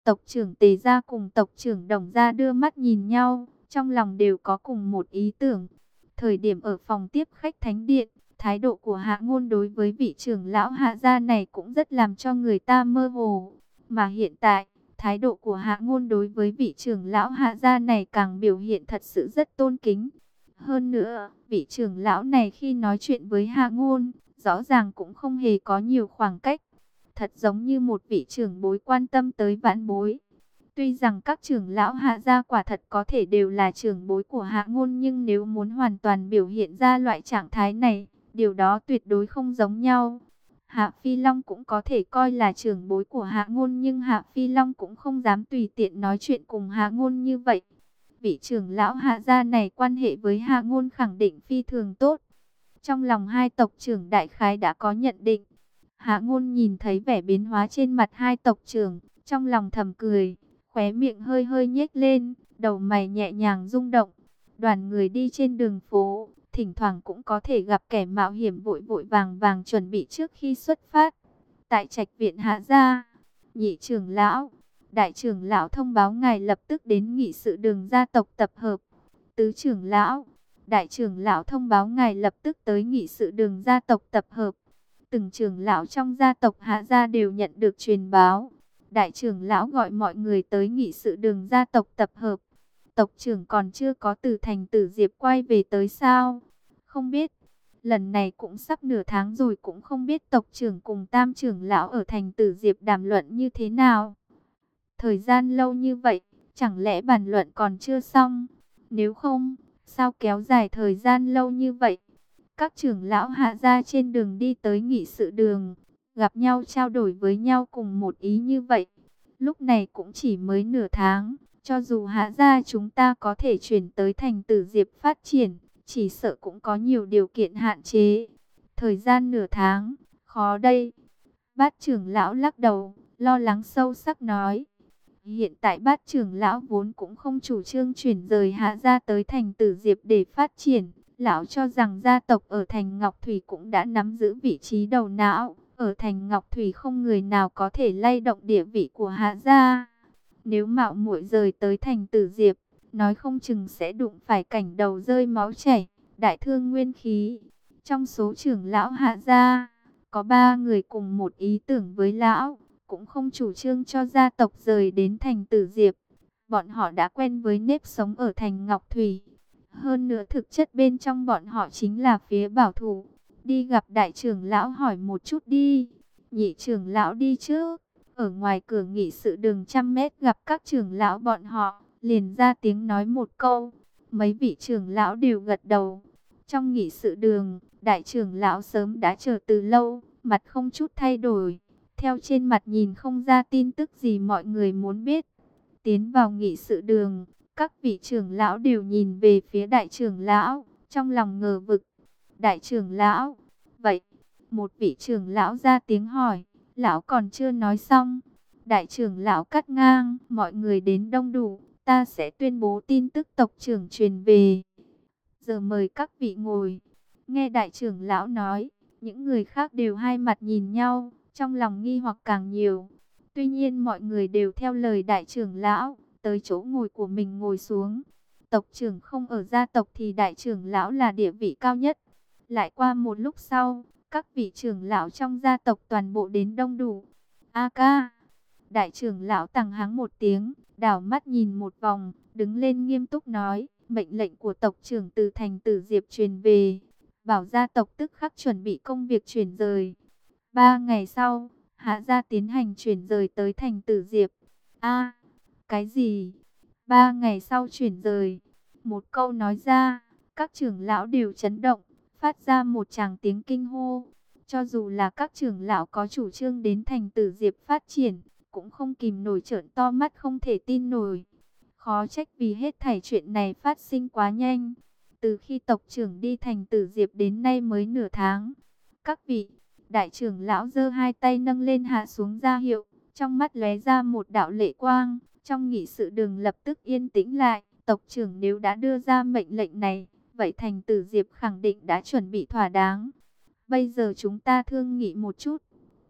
Tộc trưởng Tề Gia cùng tộc trưởng Đồng Gia đưa mắt nhìn nhau, trong lòng đều có cùng một ý tưởng. Thời điểm ở phòng tiếp khách thánh điện, thái độ của Hạ Ngôn đối với vị trưởng lão Hạ gia này cũng rất làm cho người ta mơ hồ. Mà hiện tại, thái độ của Hạ Ngôn đối với vị trưởng lão Hạ gia này càng biểu hiện thật sự rất tôn kính. Hơn nữa, vị trưởng lão này khi nói chuyện với Hạ Ngôn, rõ ràng cũng không hề có nhiều khoảng cách. Thật giống như một vị trưởng bối quan tâm tới vãn bối. Tuy rằng các trưởng lão Hạ gia quả thật có thể đều là trưởng bối của Hạ Ngôn, nhưng nếu muốn hoàn toàn biểu hiện ra loại trạng thái này, điều đó tuyệt đối không giống nhau. Hạ Phi Long cũng có thể coi là trưởng bối của Hạ Ngôn, nhưng Hạ Phi Long cũng không dám tùy tiện nói chuyện cùng Hạ Ngôn như vậy. Vị trưởng lão Hạ gia này quan hệ với Hạ Ngôn khẳng định phi thường tốt. Trong lòng hai tộc trưởng đại khái đã có nhận định. Hạ Ngôn nhìn thấy vẻ biến hóa trên mặt hai tộc trưởng, trong lòng thầm cười, khóe miệng hơi hơi nhếch lên, đầu mày nhẹ nhàng rung động. Đoàn người đi trên đường phố, thỉnh thoảng cũng có thể gặp kẻ mạo hiểm vội vội vàng vàng chuẩn bị trước khi xuất phát. Tại trạch viện Hạ gia, nhị trưởng lão, đại trưởng lão thông báo ngài lập tức đến nghị sự đường gia tộc tập hợp. Tứ trưởng lão, đại trưởng lão thông báo ngài lập tức tới nghị sự đường gia tộc tập hợp. Từng trưởng lão trong gia tộc Hạ gia đều nhận được truyền báo. Đại trưởng lão gọi mọi người tới nghị sự đường gia tộc tập hợp. Tộc trưởng còn chưa có từ thành Tử Diệp quay về tới sao? Không biết. Lần này cũng sắp nửa tháng rồi, cũng không biết tộc trưởng cùng tam trưởng lão ở thành Tử Diệp đàm luận như thế nào. Thời gian lâu như vậy, chẳng lẽ bàn luận còn chưa xong? Nếu không, sao kéo dài thời gian lâu như vậy? Các trưởng lão Hạ gia trên đường đi tới nghị sự đường, gặp nhau trao đổi với nhau cùng một ý như vậy. Lúc này cũng chỉ mới nửa tháng, cho dù Hạ gia chúng ta có thể chuyển tới thành Tử Diệp phát triển, chỉ sợ cũng có nhiều điều kiện hạn chế. Thời gian nửa tháng, khó đây. Bát trưởng lão lắc đầu, lo lắng sâu sắc nói. Hiện tại bát trưởng lão vốn cũng không chủ trương chuyển rời Hạ gia tới thành Tử Diệp để phát triển. Lão cho rằng gia tộc ở thành Ngọc Thủy cũng đã nắm giữ vị trí đầu não. Ở thành Ngọc Thủy không người nào có thể lay động địa vị của Hạ gia. Nếu mạo muội rời tới thành Tử Diệp, nói không chừng sẽ đụng phải cảnh đầu rơi máu chảy, đại thương nguyên khí. Trong số trưởng lão Hạ gia, có 3 người cùng một ý tưởng với lão, cũng không chủ trương cho gia tộc rời đến thành Tử Diệp. Bọn họ đã quen với nếp sống ở thành Ngọc Thủy. Hơn nữa thực chất bên trong bọn họ chính là phía bảo thủ. Đi gặp đại trưởng lão hỏi một chút đi. Nhị trưởng lão đi trước. Ở ngoài cửa nghị sự đường 100 mét gặp các trưởng lão bọn họ, liền ra tiếng nói một câu. Mấy vị trưởng lão đều gật đầu. Trong nghị sự đường, đại trưởng lão sớm đã chờ từ lâu, mặt không chút thay đổi. Theo trên mặt nhìn không ra tin tức gì mọi người muốn biết. Tiến vào nghị sự đường, các vị trưởng lão đều nhìn về phía đại trưởng lão, trong lòng ngờ vực. Đại trưởng lão, vậy, một vị trưởng lão ra tiếng hỏi, lão còn chưa nói xong. Đại trưởng lão cắt ngang, mọi người đến đông đủ, ta sẽ tuyên bố tin tức tộc trưởng truyền về. Giờ mời các vị ngồi. Nghe đại trưởng lão nói, những người khác đều hai mặt nhìn nhau, trong lòng nghi hoặc càng nhiều. Tuy nhiên mọi người đều theo lời đại trưởng lão, tới chỗ ngồi của mình ngồi xuống. Tộc trưởng không ở gia tộc thì đại trưởng lão là địa vị cao nhất. Lại qua một lúc sau, các vị trưởng lão trong gia tộc toàn bộ đến đông đủ. A ca, đại trưởng lão tằng hắng một tiếng, đảo mắt nhìn một vòng, đứng lên nghiêm túc nói, mệnh lệnh của tộc trưởng từ thành Tử Diệp truyền về, bảo gia tộc tức khắc chuẩn bị công việc chuyển rời. 3 ngày sau, Hạ gia tiến hành chuyển rời tới thành Tử Diệp. A, cái gì? 3 ngày sau chuyển rời. Một câu nói ra, các trưởng lão đều chấn động, phát ra một tràng tiếng kinh hô. Cho dù là các trưởng lão có chủ trương đến thành Tử Diệp phát triển, cũng không kìm nổi trợn to mắt không thể tin nổi. Khó trách vì hết thảy chuyện này phát sinh quá nhanh. Từ khi tộc trưởng đi thành Tử Diệp đến nay mới nửa tháng. Các vị, đại trưởng lão giơ hai tay nâng lên hạ xuống ra hiệu, trong mắt lóe ra một đạo lệ quang. Trong nghị sự đường lập tức yên tĩnh lại, tộc trưởng nếu đã đưa ra mệnh lệnh này, vậy thành Tử Diệp khẳng định đã chuẩn bị thỏa đáng. Bây giờ chúng ta thương nghị một chút.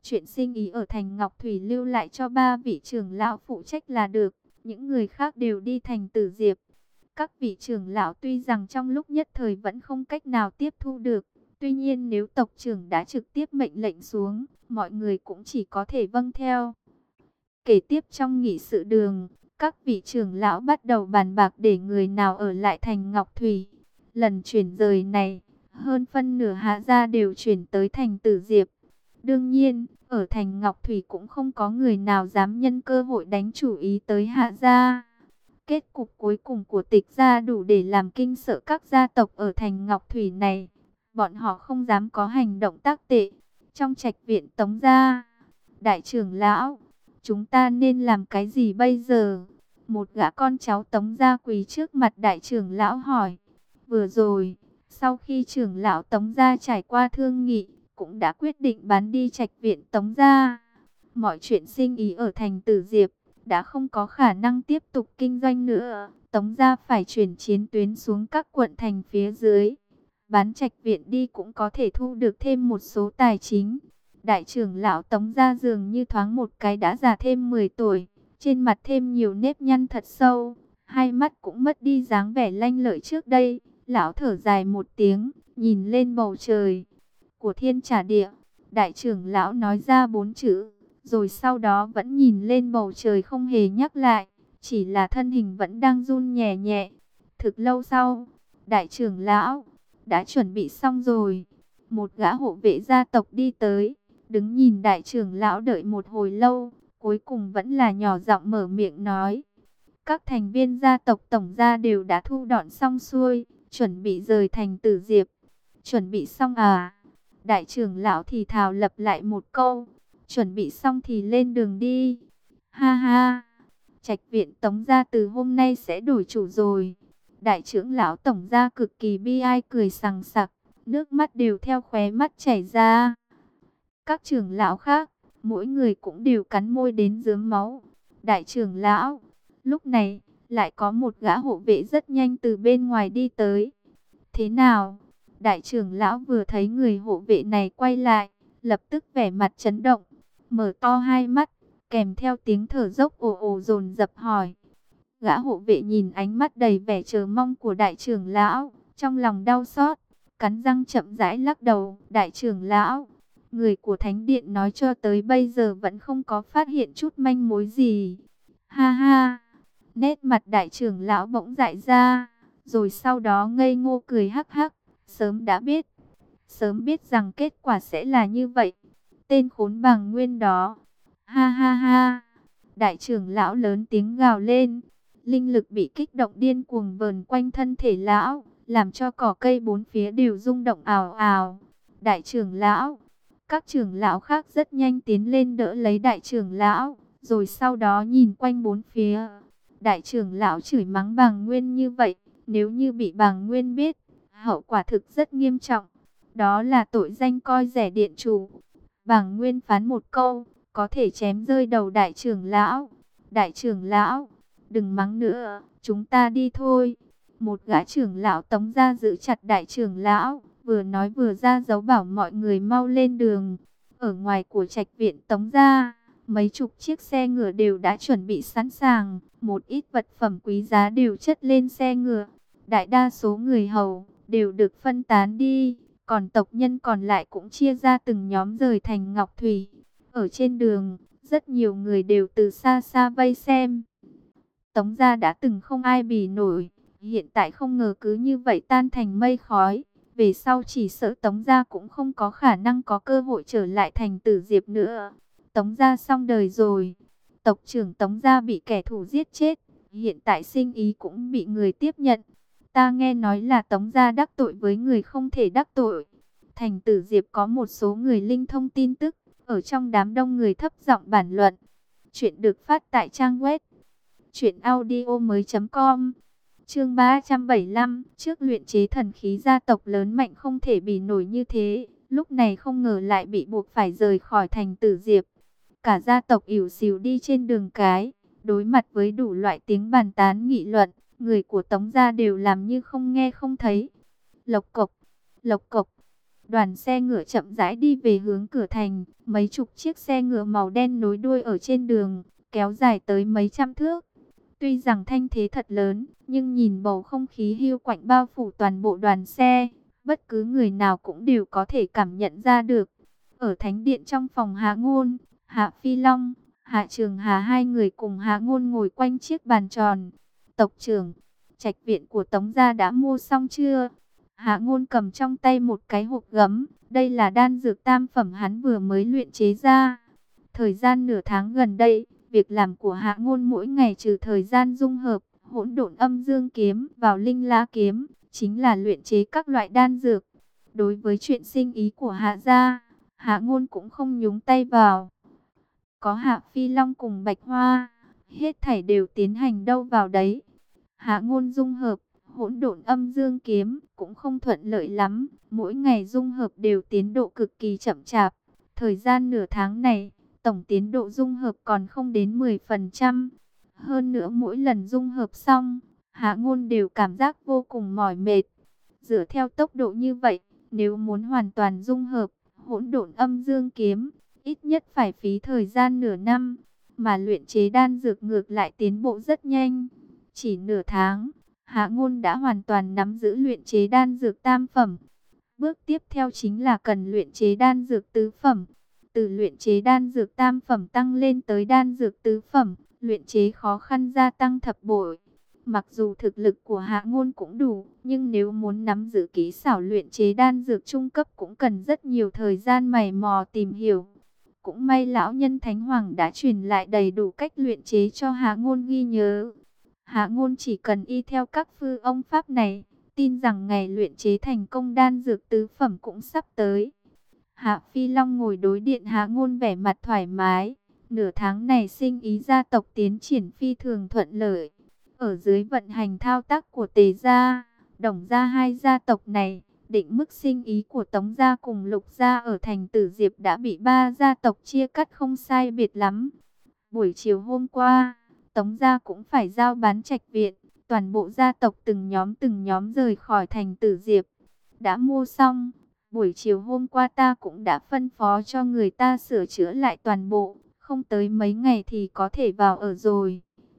Chuyện sinh ý ở thành Ngọc Thủy lưu lại cho 3 vị trưởng lão phụ trách là được. Những người khác đều đi thành Tử Diệp. Các vị trưởng lão tuy rằng trong lúc nhất thời vẫn không cách nào tiếp thu được. Tuy nhiên nếu tộc trưởng đã trực tiếp mệnh lệnh xuống, mọi người cũng chỉ có thể vâng theo. Kể tiếp trong nghị sự đường, các vị trưởng lão bắt đầu bàn bạc để người nào ở lại thành Ngọc Thủy. Lần chuyển rời này, hơn phân nửa Hạ gia đều chuyển tới thành Tử Diệp. Đương nhiên, ở thành Ngọc Thủy cũng không có người nào dám nhân cơ hội đánh chủ ý tới Hạ gia. Kết cục cuối cùng của Tịch gia đủ để làm kinh sợ các gia tộc ở thành Ngọc Thủy này. Bọn họ không dám có hành động tác tệ. Trong trạch viện Tống gia, đại trưởng lão, chúng ta nên làm cái gì bây giờ? Một gã con cháu Tống gia quỳ trước mặt đại trưởng lão hỏi. Vừa rồi, sau khi trưởng lão Tống gia trải qua thương nghị, cũng đã quyết định bán đi trạch viện Tống gia. Mọi chuyện sinh ý ở thành Tử Diệp đã không có khả năng tiếp tục kinh doanh nữa. Tống gia phải chuyển chiến tuyến xuống các quận thành phía dưới. Bán trạch viện đi cũng có thể thu được thêm một số tài chính. Đại trưởng lão Tống gia dường như thoáng một cái đã già thêm 10 tuổi. Trên mặt thêm nhiều nếp nhăn thật sâu. Hai mắt cũng mất đi dáng vẻ lanh lợi trước đây. Lão thở dài một tiếng, nhìn lên bầu trời. Của thiên trả địa. Đại trưởng lão nói ra 4 chữ. Rồi sau đó vẫn nhìn lên bầu trời không hề nhắc lại. Chỉ là thân hình vẫn đang run nhẹ nhẹ. Thực lâu sau, đại trưởng lão đã chuẩn bị xong rồi. Một gã hộ vệ gia tộc đi tới, đứng nhìn đại trưởng lão đợi một hồi lâu, cuối cùng vẫn là nhỏ giọng mở miệng nói. Các thành viên gia tộc tổng gia đều đã thu dọn xong xuôi, chuẩn bị rời thành Tử Diệp. Chuẩn bị xong à? Đại trưởng lão thì thào lặp lại một câu. Chuẩn bị xong thì lên đường đi. Ha ha, trạch viện Tống gia từ hôm nay sẽ đổi chủ rồi. Đại trưởng lão tổng gia cực kỳ bi ai cười sằng sặc, nước mắt đều theo khóe mắt chảy ra. Các trưởng lão khác, mỗi người cũng đều cắn môi đến rớm máu. Đại trưởng lão, lúc này, lại có một gã hộ vệ rất nhanh từ bên ngoài đi tới. Thế nào? Đại trưởng lão vừa thấy người hộ vệ này quay lại, lập tức vẻ mặt chấn động, mở to hai mắt, kèm theo tiếng thở dốc ồ ồ dồn dập hỏi. Gã hộ vệ nhìn ánh mắt đầy vẻ chờ mong của đại trưởng lão, trong lòng đau xót, cắn răng chậm rãi lắc đầu. Đại trưởng lão, người của thánh điện nói cho tới bây giờ vẫn không có phát hiện chút manh mối gì. Ha ha, nét mặt đại trưởng lão bỗng dại ra, rồi sau đó ngây ngô cười hắc hắc. Sớm biết rằng kết quả sẽ là như vậy. Tên khốn Bàng Nguyên đó. Ha ha ha. Đại trưởng lão lớn tiếng gào lên. Linh lực bị kích động điên cuồng vờn quanh thân thể lão, làm cho cỏ cây bốn phía đều rung động ào ào. Đại trưởng lão, các trưởng lão khác rất nhanh tiến lên đỡ lấy đại trưởng lão, rồi sau đó nhìn quanh bốn phía. Đại trưởng lão chửi mắng Bàng Nguyên như vậy, nếu như bị Bàng Nguyên biết, hậu quả thực rất nghiêm trọng. Đó là tội danh coi rẻ điện chủ. Bàng Nguyên phán một câu, có thể chém rơi đầu đại trưởng lão. Đại trưởng lão, đừng mắng nữa, chúng ta đi thôi. Một gã trưởng lão Tống gia giữ chặt đại trưởng lão, vừa nói vừa ra dấu bảo mọi người mau lên đường. Ở ngoài của trạch viện Tống gia, mấy chục chiếc xe ngựa đều đã chuẩn bị sẵn sàng, một ít vật phẩm quý giá đều chất lên xe ngựa. Đại đa số người hầu đều được phân tán đi, còn tộc nhân còn lại cũng chia ra từng nhóm rời thành Ngọc Thủy. Ở trên đường, rất nhiều người đều từ xa xa vây xem. Tống gia đã từng không ai bì nổi, hiện tại không ngờ cứ như vậy tan thành mây khói. Về sau chỉ sợ Tống gia cũng không có khả năng có cơ hội trở lại thành Tử Diệp nữa. Tống gia xong đời rồi. Tộc trưởng Tống gia bị kẻ thù giết chết, hiện tại sinh ý cũng bị người tiếp nhận. Ta nghe nói là Tống gia đắc tội với người không thể đắc tội. Thành Tử Diệp có một số người linh thông tin tức, ở trong đám đông người thấp giọng bàn luận. Chuyện được phát tại trang web truyệnaudiomoi.com. Chương 375, trước luyện chế thần khí gia tộc lớn mạnh không thể bì nổi như thế, lúc này không ngờ lại bị buộc phải rời khỏi thành Tử Diệp. Cả gia tộc ỉu xìu đi trên đường cái, đối mặt với đủ loại tiếng bàn tán nghị luận, người của Tống gia đều làm như không nghe không thấy. Lộc cộc, Đoàn xe ngựa chậm rãi đi về hướng cửa thành, mấy chục chiếc xe ngựa màu đen nối đuôi ở trên đường, kéo dài tới mấy trăm thước. Tuy rằng thanh thế thật lớn, nhưng nhìn bầu không khí hiu quạnh bao phủ toàn bộ đoàn xe, bất cứ người nào cũng đều có thể cảm nhận ra được. Ở thánh điện trong phòng Hạ Ngôn, Hạ Phi Long, Hạ Trường Hà hai người cùng Hạ Ngôn ngồi quanh chiếc bàn tròn. Tộc trưởng, trạch viện của Tống gia đã mua xong chưa? Hạ Ngôn cầm trong tay một cái hộp gấm, đây là đan dược tam phẩm hắn vừa mới luyện chế ra. Thời gian nửa tháng gần đây, việc làm của Hạ Ngôn mỗi ngày trừ thời gian dung hợp hỗn độn âm dương kiếm vào linh la kiếm, chính là luyện chế các loại đan dược. Đối với chuyện sinh ý của Hạ gia, Hạ Ngôn cũng không nhúng tay vào. Có Hạ Phi Long cùng Bạch Hoa, hết thảy đều tiến hành đâu vào đấy. Hạ Ngôn dung hợp hỗn độn âm dương kiếm cũng không thuận lợi lắm, mỗi ngày dung hợp đều tiến độ cực kỳ chậm chạp. Thời gian nửa tháng này, tổng tiến độ dung hợp còn không đến 10%. Hơn nữa mỗi lần dung hợp xong, Hạ Ngôn đều cảm giác vô cùng mỏi mệt. Dựa theo tốc độ như vậy, nếu muốn hoàn toàn dung hợp hỗn độn âm dương kiếm, ít nhất phải phí thời gian nửa năm, mà luyện chế đan dược ngược lại tiến bộ rất nhanh. Chỉ nửa tháng, Hạ Ngôn đã hoàn toàn nắm giữ luyện chế đan dược tam phẩm. Bước tiếp theo chính là cần luyện chế đan dược tứ phẩm. Từ luyện chế đan dược tam phẩm tăng lên tới đan dược tứ phẩm, luyện chế khó khăn gia tăng thập bội. Mặc dù thực lực của Hạ Ngôn cũng đủ, nhưng nếu muốn nắm giữ kỹ xảo luyện chế đan dược trung cấp cũng cần rất nhiều thời gian mày mò tìm hiểu. Cũng may lão nhân Thánh Hoàng đã truyền lại đầy đủ cách luyện chế cho Hạ Ngôn ghi nhớ. Hạ Ngôn chỉ cần y theo các phương ông pháp này, tin rằng ngày luyện chế thành công đan dược tứ phẩm cũng sắp tới. Hạ Phi Long ngồi đối điện Hạ Ngôn vẻ mặt thoải mái. Nửa tháng này sinh ý gia tộc tiến triển phi thường thuận lợi. Ở dưới vận hành thao tác của Tề gia, Đồng gia hai gia tộc này, định mức sinh ý của Tống gia cùng Lục gia ở thành Tử Diệp đã bị ba gia tộc chia cắt không sai biệt lắm. Buổi chiều hôm qua, Tống gia cũng phải giao bán trạch viện, toàn bộ gia tộc từng nhóm rời khỏi thành Tử Diệp. Đã mua xong, buổi chiều hôm qua ta cũng đã phân phó cho người ta sửa chữa lại toàn bộ, không tới mấy ngày thì có thể vào ở rồi.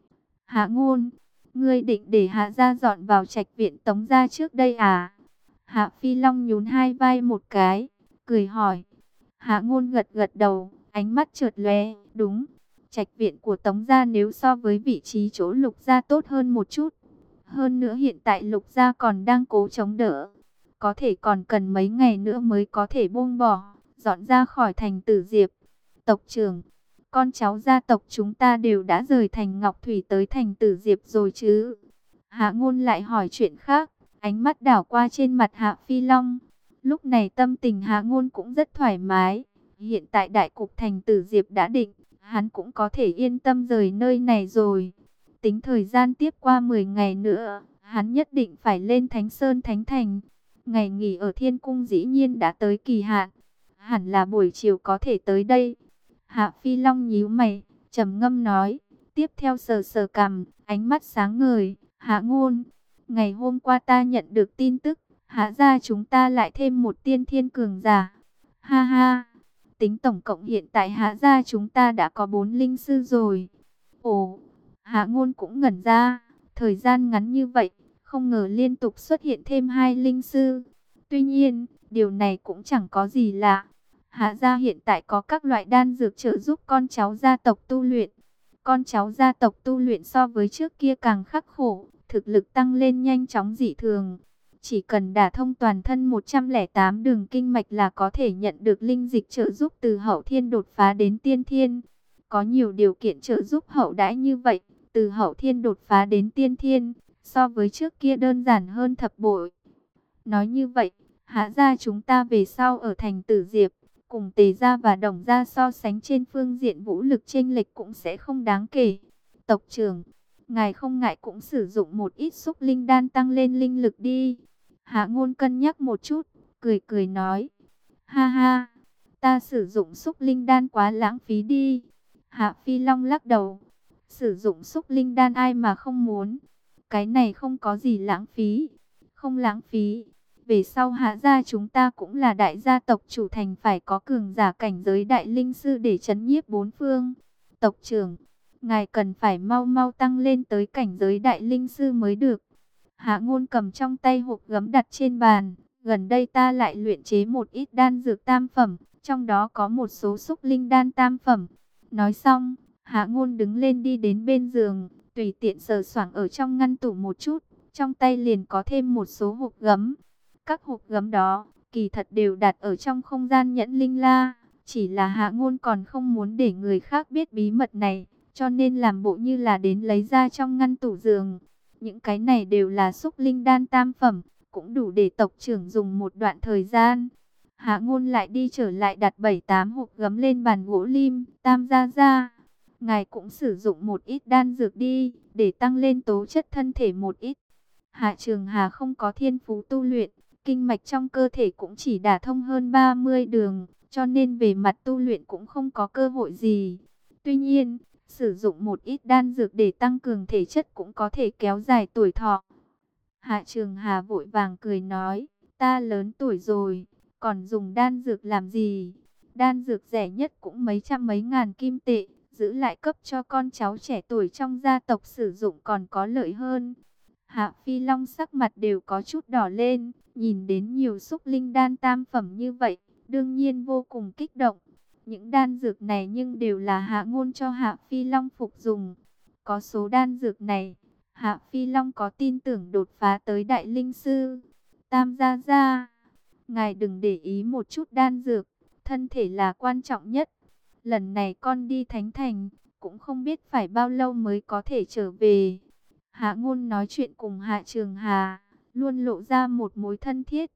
Hạ Ngôn, ngươi định để Hạ gia dọn vào trạch viện Tống gia trước đây à? Hạ Phi Long nhún hai vai một cái, cười hỏi. Hạ Ngôn gật gật đầu, ánh mắt chợt lóe, đúng. Trạch viện của Tống gia nếu so với vị trí chỗ Lục gia tốt hơn một chút. Hơn nữa hiện tại Lục gia còn đang cố chống đỡ. Có thể còn cần mấy ngày nữa mới có thể buông bỏ, dọn ra khỏi thành Tử Diệp. Tộc trưởng, con cháu gia tộc chúng ta đều đã rời thành Ngọc Thủy tới thành Tử Diệp rồi chứ? Hạ Ngôn lại hỏi chuyện khác, ánh mắt đảo qua trên mặt Hạ Phi Long. Lúc này tâm tình Hạ Ngôn cũng rất thoải mái. Hiện tại đại cục thành Tử Diệp đã định, hắn cũng có thể yên tâm rời nơi này rồi. Tính thời gian tiếp qua 10 ngày nữa, hắn nhất định phải lên Thánh Sơn Thánh Thành. Ngày nghỉ ở Thiên Cung dĩ nhiên đã tới kỳ hạn, hẳn là buổi chiều có thể tới đây. Hạ Phi Long nhíu mày, trầm ngâm nói, tiếp theo sờ sờ cằm, ánh mắt sáng ngời. Hạ Ngôn, ngày hôm qua ta nhận được tin tức, Hạ gia chúng ta lại thêm một tiên thiên cường giả. Ha ha, tính tổng cộng hiện tại Hạ gia chúng ta đã có 4 linh sư rồi. Ồ, Hạ Ngôn cũng ngẩn ra, thời gian ngắn như vậy, không ngờ liên tục xuất hiện thêm 2 linh sư. Tuy nhiên, điều này cũng chẳng có gì lạ. Hạ gia hiện tại có các loại đan dược trợ giúp con cháu gia tộc tu luyện. Con cháu gia tộc tu luyện so với trước kia càng khắc khổ, thực lực tăng lên nhanh chóng dị thường. Chỉ cần đả thông toàn thân 108 đường kinh mạch là có thể nhận được linh dịch trợ giúp từ hậu thiên đột phá đến tiên thiên. Có nhiều điều kiện trợ giúp hậu đãi như vậy, từ hậu thiên đột phá đến tiên thiên, so với trước kia đơn giản hơn thập bội. Nói như vậy, Hạ gia chúng ta về sau ở thành Tử Diệp, cùng Tề gia và Đồng gia so sánh trên phương diện vũ lực chênh lệch cũng sẽ không đáng kể. Tộc trưởng, ngài không ngại cũng sử dụng một ít xúc linh đan tăng lên linh lực đi. Hạ Ngôn cân nhắc một chút, cười cười nói. Ha ha, ta sử dụng xúc linh đan quá lãng phí đi. Hạ Phi Long lắc đầu. Sử dụng xúc linh đan ai mà không muốn. Cái này không có gì lãng phí. Không lãng phí. Về sau Hạ gia chúng ta cũng là đại gia tộc, chủ thành phải có cường giả cảnh giới đại linh sư để trấn nhiếp bốn phương. Tộc trưởng, ngài cần phải mau mau tăng lên tới cảnh giới đại linh sư mới được. Hạ Ngôn cầm trong tay hộp gấm đặt trên bàn. Gần đây ta lại luyện chế một ít đan dược tam phẩm, trong đó có một số xúc linh đan tam phẩm. Nói xong, Hạ Ngôn đứng lên đi đến bên giường, tùy tiện sờ soạng ở trong ngăn tủ một chút, trong tay liền có thêm một số hộp gấm. Các hộp gấm đó, kỳ thật đều đặt ở trong không gian nhẫn linh la, chỉ là Hạ Ngôn còn không muốn để người khác biết bí mật này, cho nên làm bộ như là đến lấy ra trong ngăn tủ giường. Những cái này đều là xúc linh đan tam phẩm, cũng đủ để tộc trưởng dùng một đoạn thời gian. Hạ Ngôn lại đi trở lại đặt 7-8 hộp gấm lên bàn gỗ lim. Tam gia gia, ngài cũng sử dụng một ít đan dược đi, để tăng lên tố chất thân thể một ít. Hạ Trường Hà không có thiên phú tu luyện, kinh mạch trong cơ thể cũng chỉ đả thông hơn 30 đường, cho nên về mặt tu luyện cũng không có cơ hội gì. Tuy nhiên, sử dụng một ít đan dược để tăng cường thể chất cũng có thể kéo dài tuổi thọ. Hạ Trường Hà vội vàng cười nói, ta lớn tuổi rồi, còn dùng đan dược làm gì? Đan dược rẻ nhất cũng mấy trăm mấy ngàn kim tệ, giữ lại cấp cho con cháu trẻ tuổi trong gia tộc sử dụng còn có lợi hơn. Hạ Phi Long sắc mặt đều có chút đỏ lên, nhìn đến nhiều xúc linh đan tam phẩm như vậy, đương nhiên vô cùng kích động. Những đan dược này nhưng đều là Hạ Ngôn cho Hạ Phi Long phục dùng. Có số đan dược này, Hạ Phi Long có tin tưởng đột phá tới đại linh sư. Tam gia gia, ngài đừng để ý một chút đan dược, thân thể là quan trọng nhất. Lần này con đi Thánh Thành, cũng không biết phải bao lâu mới có thể trở về. Hạ Ngôn nói chuyện cùng Hạ Trường Hà, luôn lộ ra một mối thân thiết.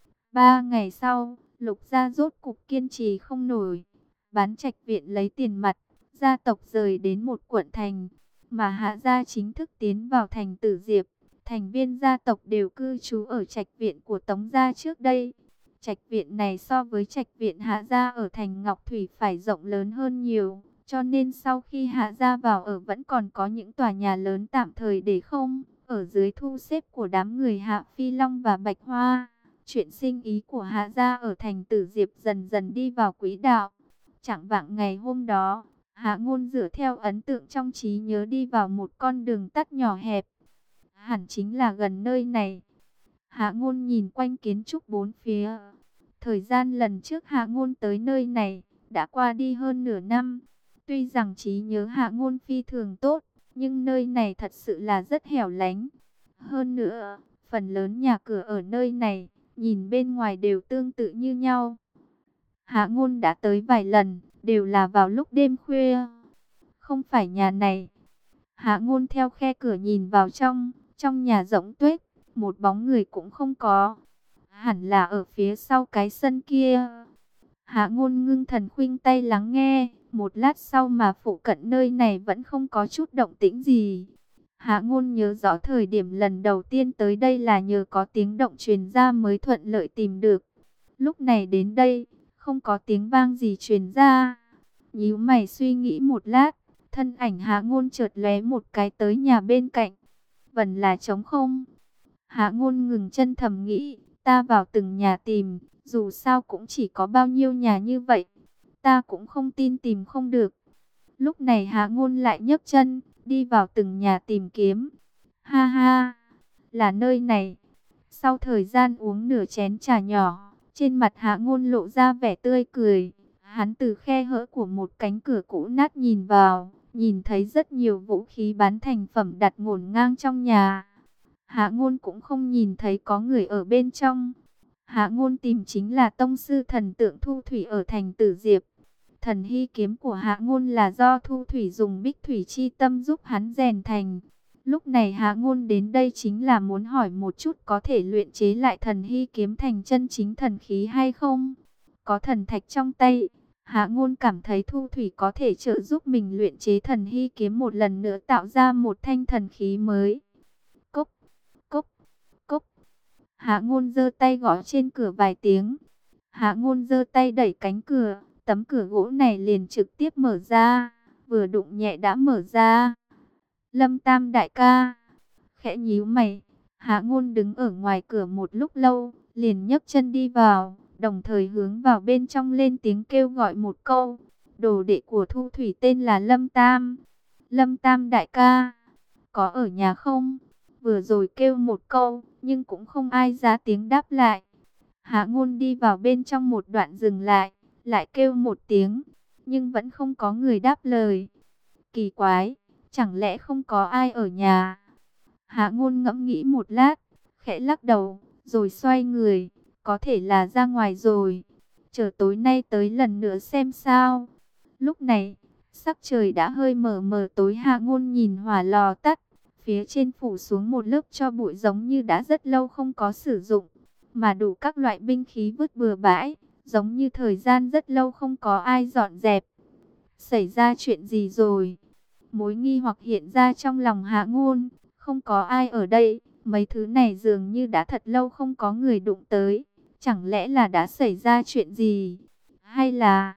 3 ngày sau, Lục gia rốt cục kiên trì không nổi, bán trạch viện lấy tiền mặt, gia tộc rời đến một quận thành, mà Hạ gia chính thức tiến vào thành Tử Diệp. Thành viên gia tộc đều cư trú ở trạch viện của Tống gia trước đây. Trạch viện này so với trạch viện Hạ gia ở thành Ngọc Thủy phải rộng lớn hơn nhiều, cho nên sau khi Hạ gia vào ở vẫn còn có những tòa nhà lớn tạm thời để không, ở dưới thu xếp của đám người Hạ Phi Long và Bạch Hoa. Chuyện sinh ý của Hạ gia ở thành Tử Diệp dần dần đi vào quỹ đạo. Chẳng vạng ngày hôm đó, Hạ Ngôn dựa theo ấn tượng trong trí nhớ đi vào một con đường tắt nhỏ hẹp. Hẳn chính là gần nơi này. Hạ Ngôn nhìn quanh kiến trúc bốn phía. Thời gian lần trước Hạ Ngôn tới nơi này đã qua đi hơn nửa năm. Tuy rằng trí nhớ Hạ Ngôn phi thường tốt, nhưng nơi này thật sự là rất hẻo lánh. Hơn nữa, phần lớn nhà cửa ở nơi này, nhìn bên ngoài đều tương tự như nhau. Hạ Ngôn đã tới vài lần, đều là vào lúc đêm khuya. Không phải nhà này. Hạ Ngôn theo khe cửa nhìn vào trong nhà rỗng tuếch, một bóng người cũng không có. Hẳn là ở phía sau cái sân kia. Hạ Ngôn ngưng thần khuynh tay lắng nghe, một lát sau mà phụ cận nơi này vẫn không có chút động tĩnh gì. Hạ Ngôn nhớ rõ thời điểm lần đầu tiên tới đây là nhờ có tiếng động truyền ra mới thuận lợi tìm được. Lúc này đến đây, không có tiếng vang gì truyền ra. Nhíu mày suy nghĩ một lát, thân ảnh Hạ Ngôn chợt lóe một cái tới nhà bên cạnh. Vẫn là trống không. Hạ Ngôn ngừng chân thầm nghĩ, ta vào từng nhà tìm, dù sao cũng chỉ có bao nhiêu nhà như vậy, ta cũng không tin tìm không được. Lúc này Hạ Ngôn lại nhấc chân, đi vào từng nhà tìm kiếm. Ha ha, là nơi này. Sau thời gian uống nửa chén trà nhỏ, trên mặt Hạ Ngôn lộ ra vẻ tươi cười. Hắn từ khe hở của một cánh cửa cũ nát nhìn vào, nhìn thấy rất nhiều vũ khí bán thành phẩm đặt ngổn ngang trong nhà. Hạ Ngôn cũng không nhìn thấy có người ở bên trong. Hạ Ngôn tìm chính là tông sư thần tượng Thu Thủy ở thành Tử Diệp. Thần hy kiếm của Hạ Ngôn là do Thu Thủy dùng Bích Thủy chi tâm giúp hắn rèn thành. Lúc này Hạ Ngôn đến đây chính là muốn hỏi một chút có thể luyện chế lại thần hy kiếm thành chân chính thần khí hay không. Có thần thạch trong tay, Hạ Ngôn cảm thấy Thu Thủy có thể trợ giúp mình luyện chế thần hy kiếm một lần nữa, tạo ra một thanh thần khí mới. Cốc, cốc, cốc. Hạ Ngôn giơ tay gõ trên cửa vài tiếng. Hạ Ngôn giơ tay đẩy cánh cửa, tấm cửa gỗ này liền trực tiếp mở ra, vừa đụng nhẹ đã mở ra. Lâm Tam đại ca. Khẽ nhíu mày, Hạ Ngôn đứng ở ngoài cửa một lúc lâu, liền nhấc chân đi vào, đồng thời hướng vào bên trong lên tiếng kêu gọi một câu. Đồ đệ của Thu Thủy tên là Lâm Tam. Lâm Tam đại ca, có ở nhà không? Vừa rồi kêu một câu, nhưng cũng không ai ra tiếng đáp lại. Hạ Ngôn đi vào bên trong một đoạn dừng lại, lại kêu một tiếng, nhưng vẫn không có người đáp lời. Kỳ quái, chẳng lẽ không có ai ở nhà? Hạ Ngôn ngẫm nghĩ một lát, khẽ lắc đầu, rồi xoay người, có thể là ra ngoài rồi. Chờ tối nay tới lần nữa xem sao. Lúc này, sắc trời đã hơi mờ mờ tối. Hạ Ngôn nhìn hỏa lò tắt, phía trên phủ xuống một lớp tro bụi giống như đã rất lâu không có sử dụng, mà đủ các loại binh khí vứt bừa bãi, giống như thời gian rất lâu không có ai dọn dẹp. Xảy ra chuyện gì rồi? Mối nghi hoặc hiện ra trong lòng Hạ Ngôn, không có ai ở đây, mấy thứ này dường như đã thật lâu không có người đụng tới. Chẳng lẽ là đã xảy ra chuyện gì? Hay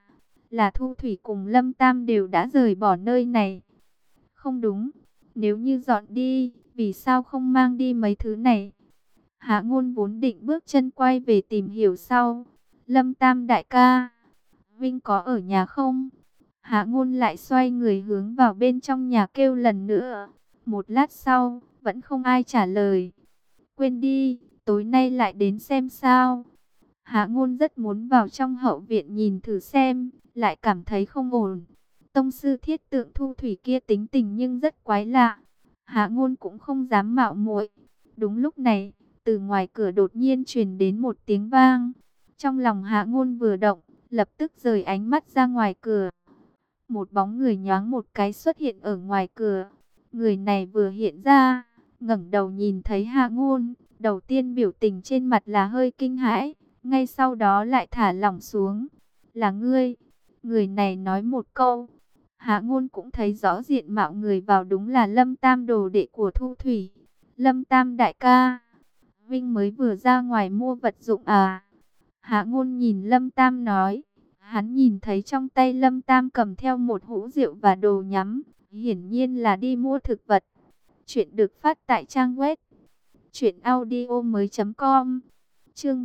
là Thu Thủy cùng Lâm Tam đều đã rời bỏ nơi này? Không đúng, nếu như dọn đi, vì sao không mang đi mấy thứ này? Hạ Ngôn vốn định bước chân quay về tìm hiểu sau. Lâm Tam đại ca, Vinh có ở nhà không? Hạ Ngôn lại xoay người hướng vào bên trong nhà kêu lần nữa. Một lát sau, vẫn không ai trả lời. Quên đi, tối nay lại đến xem sao. Hạ Ngôn rất muốn vào trong hậu viện nhìn thử xem, lại cảm thấy không ổn. Tông sư Thiết Tượng Thu Thủy kia tính tình nhưng rất quái lạ. Hạ Ngôn cũng không dám mạo muội. Đúng lúc này, từ ngoài cửa đột nhiên truyền đến một tiếng vang. Trong lòng Hạ Ngôn vừa động, lập tức rời ánh mắt ra ngoài cửa. Một bóng người nhoáng một cái xuất hiện ở ngoài cửa. Người này vừa hiện ra, ngẩng đầu nhìn thấy Hạ Ngôn, đầu tiên biểu tình trên mặt là hơi kinh hãi, ngay sau đó lại thả lỏng xuống. Là ngươi? Người này nói một câu. Hạ Ngôn cũng thấy rõ diện mạo người vào, đúng là Lâm Tam, đồ đệ của Thu Thủy. Lâm Tam đại ca, Vinh mới vừa ra ngoài mua vật dụng à? Hạ Ngôn nhìn Lâm Tam nói. Hắn nhìn thấy trong tay Lâm Tam cầm theo một hũ rượu và đồ nhắm, hiển nhiên là đi mua thực vật. Chuyện được phát tại trang web truyệnaudiomoi.com. Chương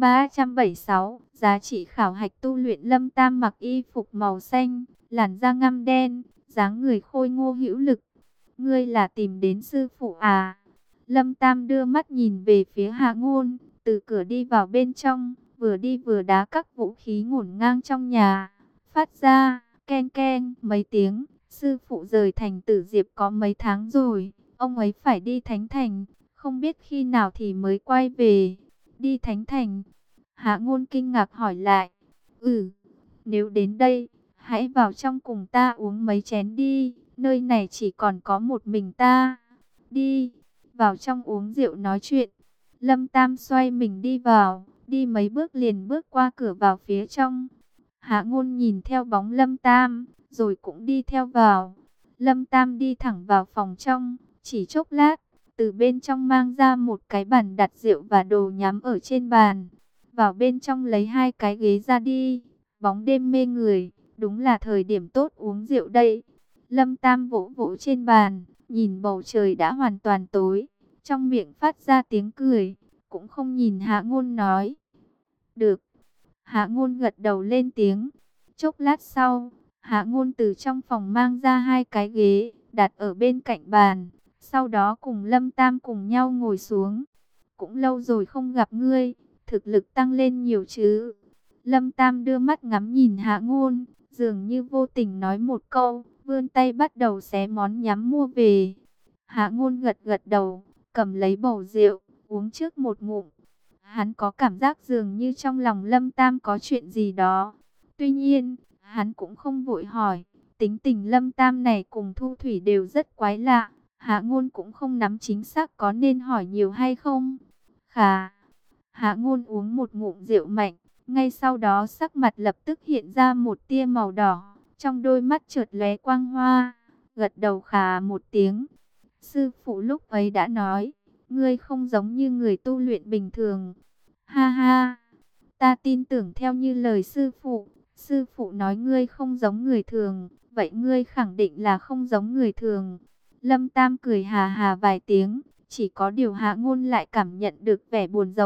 376, giá trị khảo hạch tu luyện. Lâm Tam mặc y phục màu xanh, làn da ngăm đen, dáng người khôi ngô hữu lực. Ngươi là tìm đến sư phụ à? Lâm Tam đưa mắt nhìn về phía Hạ Ngôn, từ cửa đi vào bên trong, vừa đi vừa đá các vũ khí ngổn ngang trong nhà, phát ra keng keng mấy tiếng. Sư phụ rời thành Tử Diệp có mấy tháng rồi, ông ấy phải đi Thánh Thành, không biết khi nào thì mới quay về. Đi Thánh Thành? Hạ Ngôn kinh ngạc hỏi lại. Ừ, nếu đến đây, hãy vào trong cùng ta uống mấy chén đi, nơi này chỉ còn có một mình ta. Đi, vào trong uống rượu nói chuyện. Lâm Tam xoay mình đi vào, đi mấy bước liền bước qua cửa vào phía trong. Hạ Ngôn nhìn theo bóng Lâm Tam, rồi cũng đi theo vào. Lâm Tam đi thẳng vào phòng trong, chỉ chốc lát, từ bên trong mang ra một cái bàn đặt rượu và đồ nhắm ở trên bàn. Vào bên trong lấy hai cái ghế ra đi, bóng đêm mê người, đúng là thời điểm tốt uống rượu đây. Lâm Tam vỗ vỗ trên bàn, nhìn bầu trời đã hoàn toàn tối, trong miệng phát ra tiếng cười, cũng không nhìn Hạ Ngôn nói. Được. Hạ Ngôn gật đầu lên tiếng. Chốc lát sau, Hạ Ngôn từ trong phòng mang ra hai cái ghế, đặt ở bên cạnh bàn. Sau đó cùng Lâm Tam cùng nhau ngồi xuống. Cũng lâu rồi không gặp ngươi, thực lực tăng lên nhiều chứ? Lâm Tam đưa mắt ngắm nhìn Hạ Ngôn, dường như vô tình nói một câu, vươn tay bắt đầu xé món nhắm mua về. Hạ Ngôn gật gật đầu, cầm lấy bầu rượu, uống trước một ngụm. Hắn có cảm giác dường như trong lòng Lâm Tam có chuyện gì đó. Tuy nhiên, hắn cũng không vội hỏi. Tính tình Lâm Tam này cùng Thu Thủy đều rất quái lạ. Hạ Ngôn cũng không nắm chính xác có nên hỏi nhiều hay không. Khà. Hạ Ngôn uống một ngụm rượu mạnh. Ngay sau đó sắc mặt lập tức hiện ra một tia màu đỏ. Trong đôi mắt chợt lóe quang hoa. Gật đầu khà một tiếng. Sư phụ lúc ấy đã nói, ngươi không giống như người tu luyện bình thường. Ha ha, ta tin tưởng theo như lời sư phụ. Sư phụ nói ngươi không giống người thường, vậy ngươi khẳng định là không giống người thường. Lâm Tam cười hà hà vài tiếng, chỉ có điều Hạ Ngôn lại cảm nhận được vẻ buồn rầu.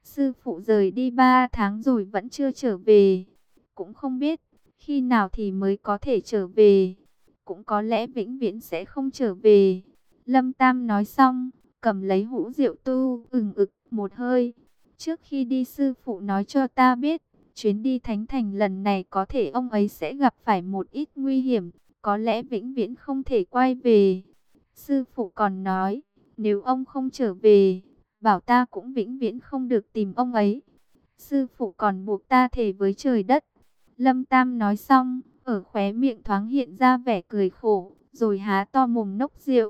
Sư phụ rời đi 3 tháng rồi vẫn chưa trở về. Cũng không biết khi nào thì mới có thể trở về. Cũng có lẽ vĩnh viễn sẽ không trở về. Lâm Tam nói xong, cầm lấy hũ rượu tu ực một hơi. Trước khi đi sư phụ nói cho ta biết, chuyến đi Thánh Thành lần này có thể ông ấy sẽ gặp phải một ít nguy hiểm, có lẽ vĩnh viễn không thể quay về. Sư phụ còn nói, nếu ông không trở về, bảo ta cũng vĩnh viễn không được tìm ông ấy. Sư phụ còn buộc ta thề với trời đất. Lâm Tam nói xong, ở khóe miệng thoáng hiện ra vẻ cười khổ, rồi há to mồm nốc rượu.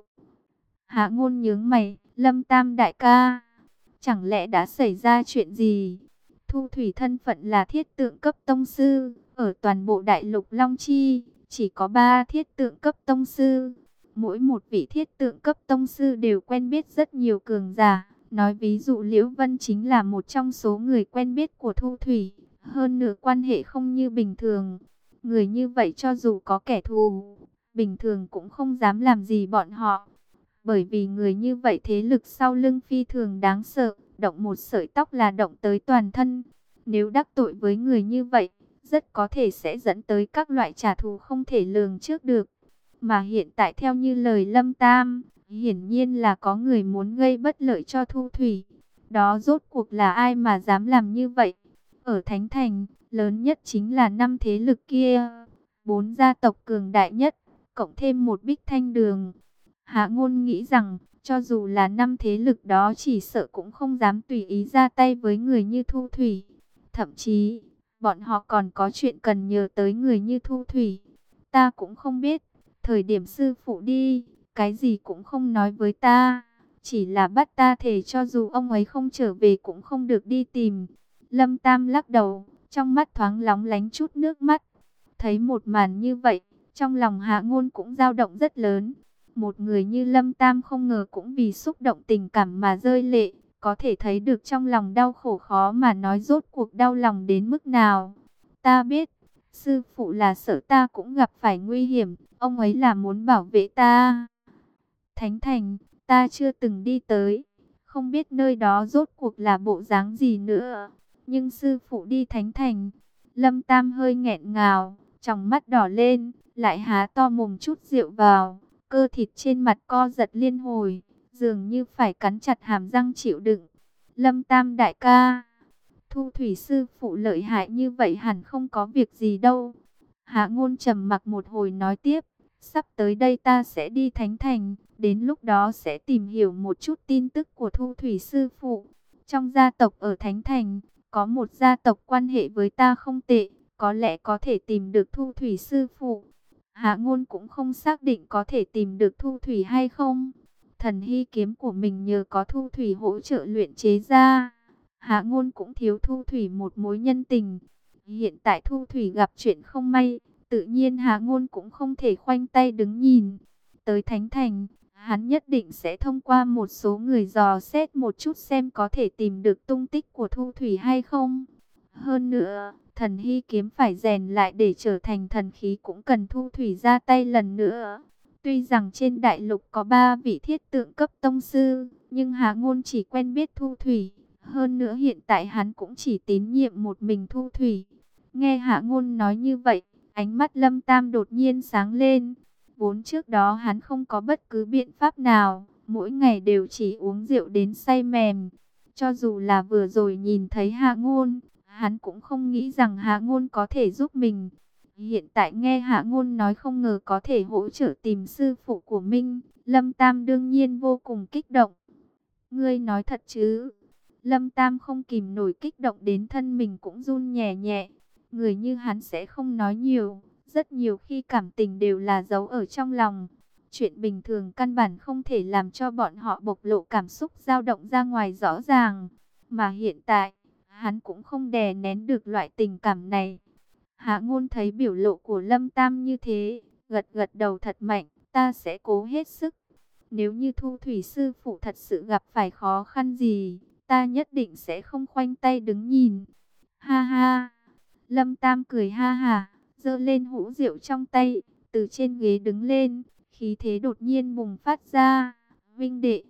Hạ Ngôn nhướng mày, Lâm Tam đại ca, chẳng lẽ đã xảy ra chuyện gì? Thu Thủy thân phận là thiết tượng cấp tông sư, ở toàn bộ đại lục Long Chi, chỉ có 3 thiết tượng cấp tông sư. Mỗi một vị thiết tượng cấp tông sư đều quen biết rất nhiều cường giả. Nói ví dụ Liễu Vân chính là một trong số người quen biết của Thu Thủy. Hơn nữa quan hệ không như bình thường. Người như vậy cho dù có kẻ thù, bình thường cũng không dám làm gì bọn họ. Bởi vì người như vậy thế lực sau lưng phi thường đáng sợ, động một sợi tóc là động tới toàn thân. Nếu đắc tội với người như vậy, rất có thể sẽ dẫn tới các loại trả thù không thể lường trước được. Mà hiện tại theo như lời Lâm Tam, hiển nhiên là có người muốn gây bất lợi cho Thu Thủy. Đó rốt cuộc là ai mà dám làm như vậy? Ở Thánh Thành, lớn nhất chính là 5 thế lực kia, 4 gia tộc cường đại nhất, cộng thêm một Bích Thanh Đường. Hạ Ngôn nghĩ rằng, cho dù là 5 thế lực đó chỉ sợ cũng không dám tùy ý ra tay với người như Thu Thủy. Thậm chí, bọn họ còn có chuyện cần nhờ tới người như Thu Thủy. Ta cũng không biết, thời điểm sư phụ đi, cái gì cũng không nói với ta. Chỉ là bắt ta thề cho dù ông ấy không trở về cũng không được đi tìm. Lâm Tam lắc đầu, trong mắt thoáng lóng lánh chút nước mắt. Thấy một màn như vậy, trong lòng Hạ Ngôn cũng dao động rất lớn. Một người như Lâm Tam không ngờ cũng vì xúc động tình cảm mà rơi lệ. Có thể thấy được trong lòng đau khổ khó mà nói rốt cuộc đau lòng đến mức nào. Ta biết, sư phụ là sợ ta cũng gặp phải nguy hiểm. Ông ấy là muốn bảo vệ ta. Thánh Thành, ta chưa từng đi tới. Không biết nơi đó rốt cuộc là bộ dáng gì nữa. Nhưng sư phụ đi Thánh Thành. Lâm Tam hơi nghẹn ngào, trong mắt đỏ lên, lại há to mồm chút rượu vào. Cơ thịt trên mặt co giật liên hồi, dường như phải cắn chặt hàm răng chịu đựng. Lâm Tam đại ca, Thu Thủy sư phụ lợi hại như vậy hẳn không có việc gì đâu. Hạ Ngôn trầm mặc một hồi nói tiếp, sắp tới đây ta sẽ đi Thánh Thành, đến lúc đó sẽ tìm hiểu một chút tin tức của Thu Thủy sư phụ. Trong gia tộc ở Thánh Thành, có một gia tộc quan hệ với ta không tệ, có lẽ có thể tìm được Thu Thủy sư phụ. Hạ Ngôn cũng không xác định có thể tìm được Thu Thủy hay không. Thần hy kiếm của mình nhờ có Thu Thủy hỗ trợ luyện chế ra. Hạ Ngôn cũng thiếu Thu Thủy một mối nhân tình. Hiện tại Thu Thủy gặp chuyện không may, tự nhiên Hạ Ngôn cũng không thể khoanh tay đứng nhìn. Tới Thánh Thành, hắn nhất định sẽ thông qua một số người dò xét một chút xem có thể tìm được tung tích của Thu Thủy hay không. Hơn nữa, thần hy kiếm phải rèn lại để trở thành thần khí cũng cần Thu Thủy ra tay lần nữa. Tuy rằng trên đại lục có 3 vị thiết tượng cấp tông sư, nhưng Hạ Ngôn chỉ quen biết Thu Thủy. Hơn nữa hiện tại hắn cũng chỉ tín nhiệm một mình Thu Thủy. Nghe Hạ Ngôn nói như vậy, ánh mắt Lâm Tam đột nhiên sáng lên. Vốn trước đó hắn không có bất cứ biện pháp nào, mỗi ngày đều chỉ uống rượu đến say mềm. Cho dù là vừa rồi nhìn thấy Hạ Ngôn, hắn cũng không nghĩ rằng Hạ Ngôn có thể giúp mình. Hiện tại nghe Hạ Ngôn nói không ngờ có thể hỗ trợ tìm sư phụ của mình, Lâm Tam đương nhiên vô cùng kích động. Ngươi nói thật chứ? Lâm Tam không kìm nổi kích động đến thân mình cũng run nhẹ nhẹ. Người như hắn sẽ không nói nhiều, rất nhiều khi cảm tình đều là giấu ở trong lòng. Chuyện bình thường căn bản không thể làm cho bọn họ bộc lộ cảm xúc dao động ra ngoài rõ ràng. Mà hiện tại, hắn cũng không đè nén được loại tình cảm này. Hạ Ngôn thấy biểu lộ của Lâm Tam như thế, gật gật đầu thật mạnh, ta sẽ cố hết sức. Nếu như Thu Thủy sư phụ thật sự gặp phải khó khăn gì, ta nhất định sẽ không khoanh tay đứng nhìn. Ha ha, Lâm Tam cười ha ha, giơ lên hũ rượu trong tay, từ trên ghế đứng lên, khí thế đột nhiên bùng phát ra. Vinh đệ,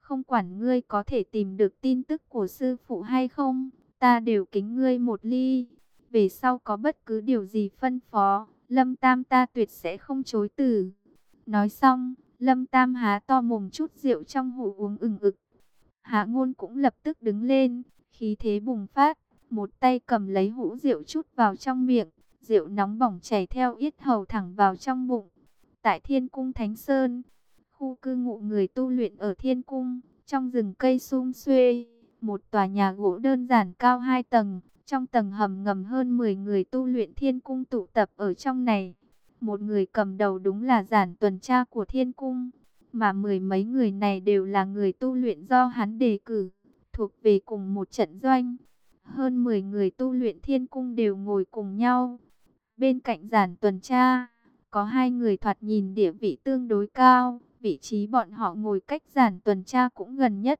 Không quản ngươi có thể tìm được tin tức của sư phụ hay không, ta đều kính ngươi một ly. Về sau có bất cứ điều gì phân phó, Lâm Tam ta tuyệt sẽ không chối từ. Nói xong, Lâm Tam há to mồm chút rượu trong hũ uống ừng ực. Hạ Ngôn cũng lập tức đứng lên, khí thế bùng phát, một tay cầm lấy hũ rượu chút vào trong miệng, rượu nóng bỏng chảy theo yết hầu thẳng vào trong bụng. Tại Thiên Cung Thánh Sơn, khu cư ngụ người tu luyện ở Thiên Cung, trong rừng cây sum xuê, một tòa nhà gỗ đơn giản cao 2 tầng, trong tầng hầm ngầm hơn 10 người tu luyện Thiên Cung tụ tập ở trong này. Một người cầm đầu đúng là giản tuần tra của Thiên Cung, mà mười mấy người này đều là người tu luyện do hắn đề cử, thuộc về cùng một trận doanh. Hơn 10 người tu luyện Thiên Cung đều ngồi cùng nhau. Bên cạnh giản tuần tra, có 2 người thoạt nhìn địa vị tương đối cao, vị trí bọn họ ngồi cách giản tuần tra cũng gần nhất.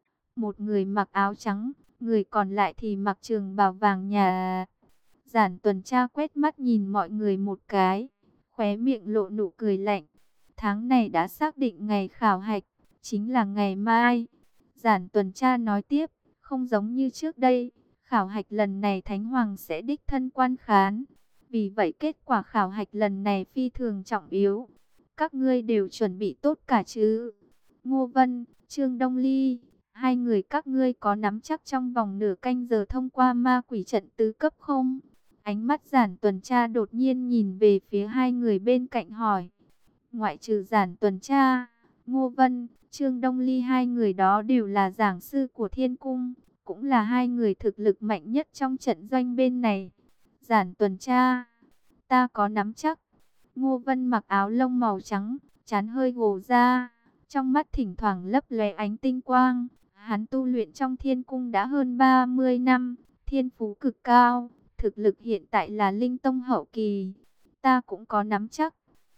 Một người mặc áo trắng, người còn lại thì mặc trường bào vàng nhà. Giản tuần tra quét mắt nhìn mọi người một cái, khóe miệng lộ nụ cười lạnh. Tháng này đã xác định ngày khảo hạch, chính là ngày mai. Giản tuần tra nói tiếp, không giống như trước đây, khảo hạch lần này Thánh Hoàng sẽ đích thân quan khán. Vì vậy kết quả khảo hạch lần này phi thường trọng yếu. Các ngươi đều chuẩn bị tốt cả chứ? Ngô Vân, Trương Đông Ly, 2 người các ngươi có nắm chắc trong vòng nửa canh giờ thông qua ma quỷ trận tứ cấp không? Ánh mắt giản tuần tra đột nhiên nhìn về phía 2 người bên cạnh hỏi. Ngoại trừ giản tuần tra, Ngô Vân, Trương Đông Ly, 2 người đó đều là giảng sư của Thiên Cung, cũng là 2 người thực lực mạnh nhất trong trận doanh bên này. Giản tuần tra, ta có nắm chắc. Ngô Vân mặc áo lông màu trắng, trán hơi gồ ra, trong mắt thỉnh thoảng lấp lóe ánh tinh quang. Hắn tu luyện trong Thiên Cung đã hơn 30 năm, thiên phú cực cao, thực lực hiện tại là linh tông hậu kỳ. Ta cũng có nắm chắc.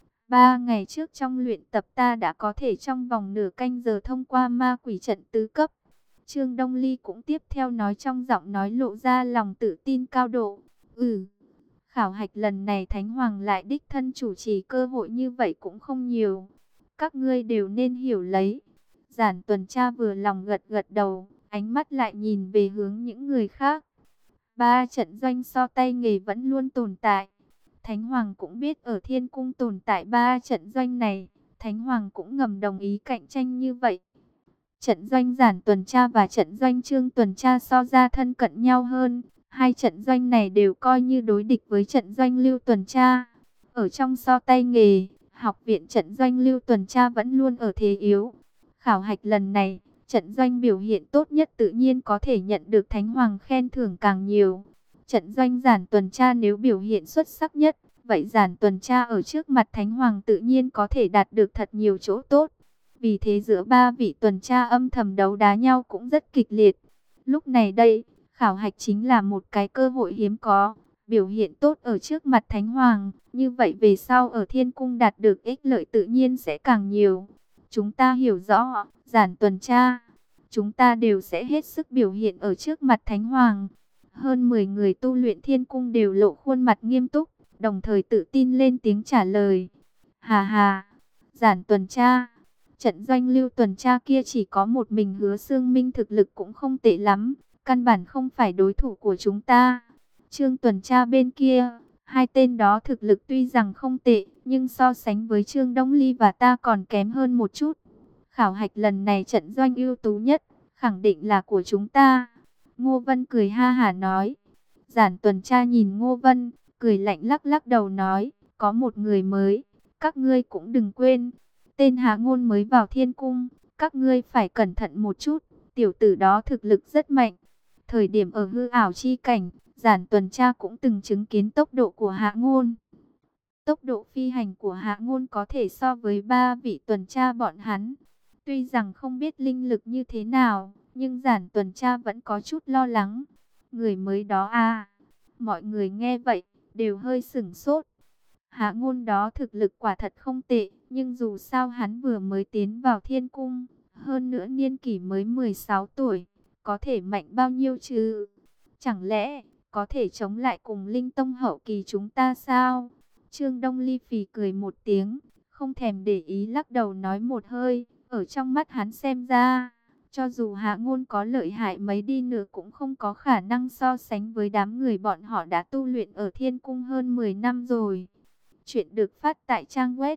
3 ngày trước trong luyện tập ta đã có thể trong vòng nửa canh giờ thông qua ma quỷ trận tứ cấp. Trương Đông Ly cũng tiếp theo nói trong giọng nói lộ ra lòng tự tin cao độ. Khảo hạch lần này Thánh Hoàng lại đích thân chủ trì, cơ hội như vậy cũng không nhiều. Các ngươi đều nên hiểu lấy. Giản tuần tra vừa lòng gật gật đầu, ánh mắt lại nhìn về hướng những người khác. 3 trận doanh so tay nghề vẫn luôn tồn tại. Thánh Hoàng cũng biết ở Thiên Cung tồn tại 3 trận doanh này, Thánh Hoàng cũng ngầm đồng ý cạnh tranh như vậy. Trận doanh giản tuần tra và trận doanh trương tuần tra so ra thân cận nhau hơn. 2 trận doanh này đều coi như đối địch với trận doanh lưu tuần tra. Ở trong so tay nghề, học viện trận doanh lưu tuần tra vẫn luôn ở thế yếu. Khảo hạch lần này, trận doanh biểu hiện tốt nhất tự nhiên có thể nhận được Thánh Hoàng khen thưởng càng nhiều. Trận doanh giản tuần tra nếu biểu hiện xuất sắc nhất, vậy giản tuần tra ở trước mặt Thánh Hoàng tự nhiên có thể đạt được thật nhiều chỗ tốt. Vì thế giữa 3 vị tuần tra âm thầm đấu đá nhau cũng rất kịch liệt. Lúc này đây, khảo hạch chính là một cái cơ hội hiếm có, biểu hiện tốt ở trước mặt Thánh Hoàng, như vậy về sau ở Thiên Cung đạt được ích lợi tự nhiên sẽ càng nhiều. Chúng ta hiểu rõ, giản tuần tra, chúng ta đều sẽ hết sức biểu hiện ở trước mặt Thánh Hoàng. Hơn 10 người tu luyện Thiên Cung đều lộ khuôn mặt nghiêm túc, đồng thời tự tin lên tiếng trả lời. Hà hà, giản tuần tra, trận doanh lưu tuần tra kia chỉ có một mình Hứa Xương Minh thực lực cũng không tệ lắm, căn bản không phải đối thủ của chúng ta. Trương tuần tra bên kia, 2 tên đó thực lực tuy rằng không tệ, nhưng so sánh với Trương Đông Ly và ta còn kém hơn một chút. Khảo hạch lần này trận doanh ưu tú nhất, khẳng định là của chúng ta. Ngô Vân cười ha hả nói. Giản tuần tra nhìn Ngô Vân, cười lạnh lắc lắc đầu nói, có một người mới, các ngươi cũng đừng quên. Tên Hạ Ngôn mới vào Thiên Cung, các ngươi phải cẩn thận một chút, tiểu tử đó thực lực rất mạnh. Thời điểm ở hư ảo chi cảnh, giản tuần tra cũng từng chứng kiến tốc độ của Hạ Ngôn. Tốc độ phi hành của Hạ Ngôn có thể so với 3 vị tuần tra bọn hắn. Tuy rằng không biết linh lực như thế nào, nhưng giản tuần tra vẫn có chút lo lắng. Người mới đó à? Mọi người nghe vậy, đều hơi sửng sốt. Hạ Ngôn đó thực lực quả thật không tệ, nhưng dù sao hắn vừa mới tiến vào Thiên Cung, hơn nữa niên kỷ mới 16 tuổi, có thể mạnh bao nhiêu chứ? Chẳng lẽ có thể chống lại cùng linh tông hậu kỳ chúng ta sao? Trương Đông Ly phì cười một tiếng, không thèm để ý lắc đầu nói một hơi, Ở trong mắt hắn xem ra, cho dù Hạ Ngôn có lợi hại mấy đi nữa cũng không có khả năng so sánh với đám người bọn họ đã tu luyện ở Thiên Cung hơn 10 năm rồi. Chuyện được phát tại trang web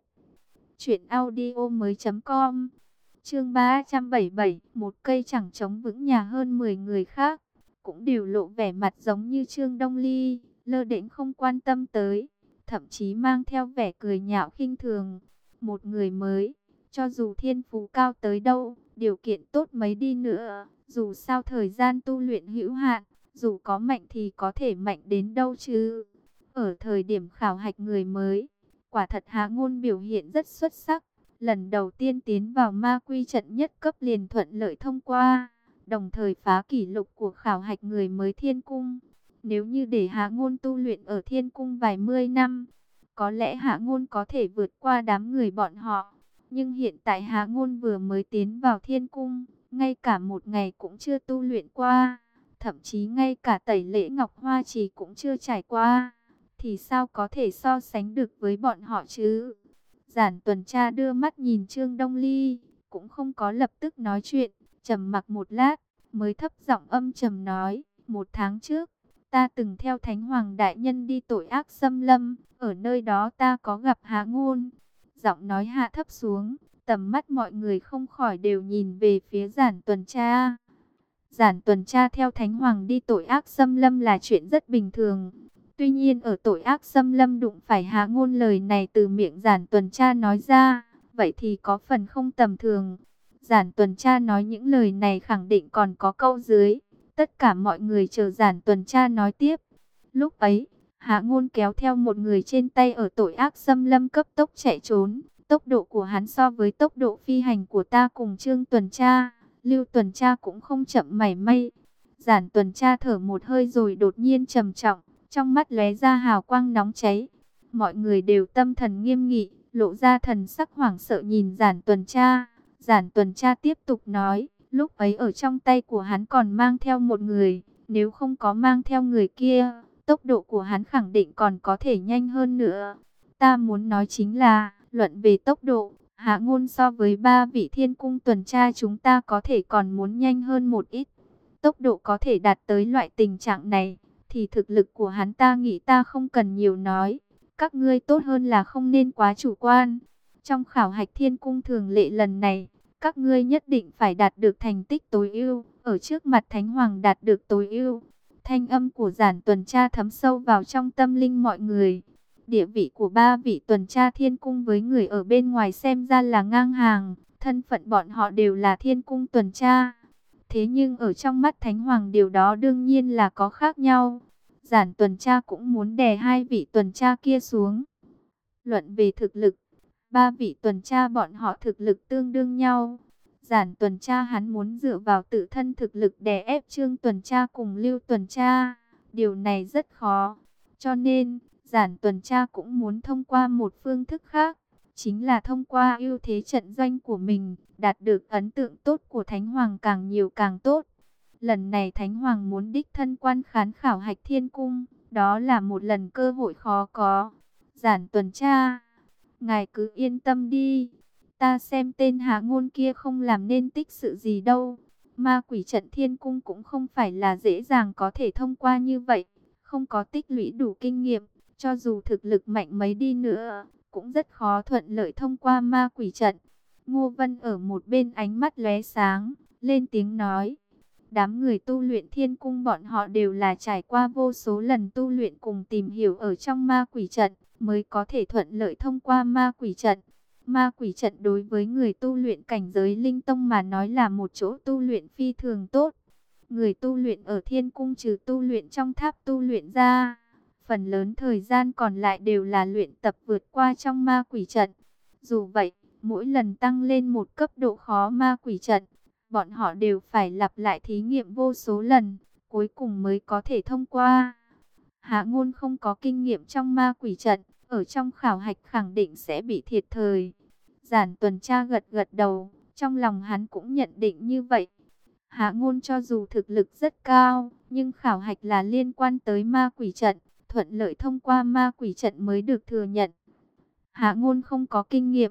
truyệnaudiomoi.com. Chương 377, một cây chẳng chống vững nhà. Hơn 10 người khác cũng đều lộ vẻ mặt giống như Trương Đông Ly, lơ đễnh không quan tâm tới, thậm chí mang theo vẻ cười nhạo khinh thường. Một người mới, cho dù thiên phú cao tới đâu, điều kiện tốt mấy đi nữa, dù sao thời gian tu luyện hữu hạn, dù có mạnh thì có thể mạnh đến đâu chứ. Ở thời điểm khảo hạch người mới, quả thật Hạ Ngôn biểu hiện rất xuất sắc. Lần đầu tiên tiến vào ma quy trận nhất cấp liền thuận lợi thông qua, đồng thời phá kỷ lục của khảo hạch người mới Thiên Cung. Nếu như để Hạ Ngôn tu luyện ở Thiên Cung vài mươi năm, có lẽ Hạ Ngôn có thể vượt qua đám người bọn họ. Nhưng hiện tại Hạ Ngôn vừa mới tiến vào Thiên Cung, ngay cả một ngày cũng chưa tu luyện qua, thậm chí ngay cả tẩy lễ ngọc hoa trì cũng chưa trải qua, thì sao có thể so sánh được với bọn họ chứ? Giản Tuần Tra đưa mắt nhìn Trương Đông Ly, cũng không có lập tức nói chuyện, trầm mặc một lát, mới thấp giọng âm trầm nói, 1 tháng trước, ta từng theo Thánh Hoàng Đại Nhân đi tội ác xâm lâm, ở nơi đó ta có gặp Hạ Ngôn. Giọng nói hạ thấp xuống, tầm mắt mọi người không khỏi đều nhìn về phía Giản Tuần Tra. Giản Tuần Tra theo Thánh Hoàng đi tội ác xâm lâm là chuyện rất bình thường. Tuy nhiên ở tội ác xâm lâm đụng phải Hạ Ngôn, lời này từ miệng Giản Tuần Tra nói ra, vậy thì có phần không tầm thường. Giản Tuần Tra nói những lời này khẳng định còn có câu dưới. Tất cả mọi người chờ Giản Tuần Tra nói tiếp. Lúc ấy, Hạ Ngôn kéo theo một người trên tay ở tội ác xâm lâm cấp tốc chạy trốn. Tốc độ của hắn so với tốc độ phi hành của ta cùng Trương Tuần Tra, Lưu Tuần Tra cũng không chậm mảy may. Giản Tuần Tra thở một hơi rồi đột nhiên trầm trọng, trong mắt lóe ra hào quang nóng cháy. Mọi người đều tâm thần nghiêm nghị, lộ ra thần sắc hoảng sợ nhìn Giản Tuần Tra. Giản Tuần Tra tiếp tục nói, lúc ấy ở trong tay của hắn còn mang theo một người, nếu không có mang theo người kia, tốc độ của hắn khẳng định còn có thể nhanh hơn nữa. Ta muốn nói chính là, luận về tốc độ, Hạ Ngôn so với 3 vị Thiên Cung tuần tra chúng ta có thể còn muốn nhanh hơn một ít. Tốc độ có thể đạt tới loại tình trạng này, thì thực lực của hắn ta nghĩ ta không cần nhiều nói. Các ngươi tốt hơn là không nên quá chủ quan. Trong khảo hạch Thiên Cung thường lệ lần này, các ngươi nhất định phải đạt được thành tích tối ưu, ở trước mặt Thánh Hoàng đạt được tối ưu. Thanh âm của Giản Tuần Tra thấm sâu vào trong tâm linh mọi người. Địa vị của 3 vị tuần tra Thiên Cung với người ở bên ngoài xem ra là ngang hàng, thân phận bọn họ đều là Thiên Cung tuần tra. Thế nhưng ở trong mắt Thánh Hoàng điều đó đương nhiên là có khác nhau. Giản Tuần Tra cũng muốn đè 2 vị tuần tra kia xuống. Luận về thực lực, 3 vị tuần tra bọn họ thực lực tương đương nhau. Giản Tuần Tra hắn muốn dựa vào tự thân thực lực đè ép Trương Tuần Tra cùng Lưu Tuần Tra. Điều này rất khó. Cho nên, Giản Tuần Tra cũng muốn thông qua một phương thức khác, chính là thông qua ưu thế trận doanh của mình, đạt được ấn tượng tốt của Thánh Hoàng càng nhiều càng tốt. Lần này Thánh Hoàng muốn đích thân quan khán khảo hạch Thiên Cung, đó là một lần cơ hội khó có. Giản Tuần Tra, ngài cứ yên tâm đi, ta xem tên Hạ Ngôn kia không làm nên tích sự gì đâu. Ma quỷ trận Thiên Cung cũng không phải là dễ dàng có thể thông qua như vậy, không có tích lũy đủ kinh nghiệm, cho dù thực lực mạnh mấy đi nữa, cũng rất khó thuận lợi thông qua ma quỷ trận. Ngô Vân ở một bên ánh mắt lóe sáng, lên tiếng nói. Đám người tu luyện Thiên Cung bọn họ đều là trải qua vô số lần tu luyện cùng tìm hiểu ở trong ma quỷ trận, mới có thể thuận lợi thông qua ma quỷ trận. Ma quỷ trận đối với người tu luyện cảnh giới linh tông mà nói là một chỗ tu luyện phi thường tốt. Người tu luyện ở Thiên Cung trừ tu luyện trong tháp tu luyện ra, phần lớn thời gian còn lại đều là luyện tập vượt qua trong ma quỷ trận. Dù vậy, mỗi lần tăng lên một cấp độ khó ma quỷ trận, bọn họ đều phải lặp lại thí nghiệm vô số lần, cuối cùng mới có thể thông qua. Hạ Ngôn không có kinh nghiệm trong ma quỷ trận, ở trong khảo hạch khẳng định sẽ bị thiệt thòi. Giản Tuần Tra gật gật đầu, trong lòng hắn cũng nhận định như vậy. Hạ Ngôn cho dù thực lực rất cao, nhưng khảo hạch là liên quan tới ma quỷ trận, thuận lợi thông qua ma quỷ trận mới được thừa nhận. Hạ Ngôn không có kinh nghiệm,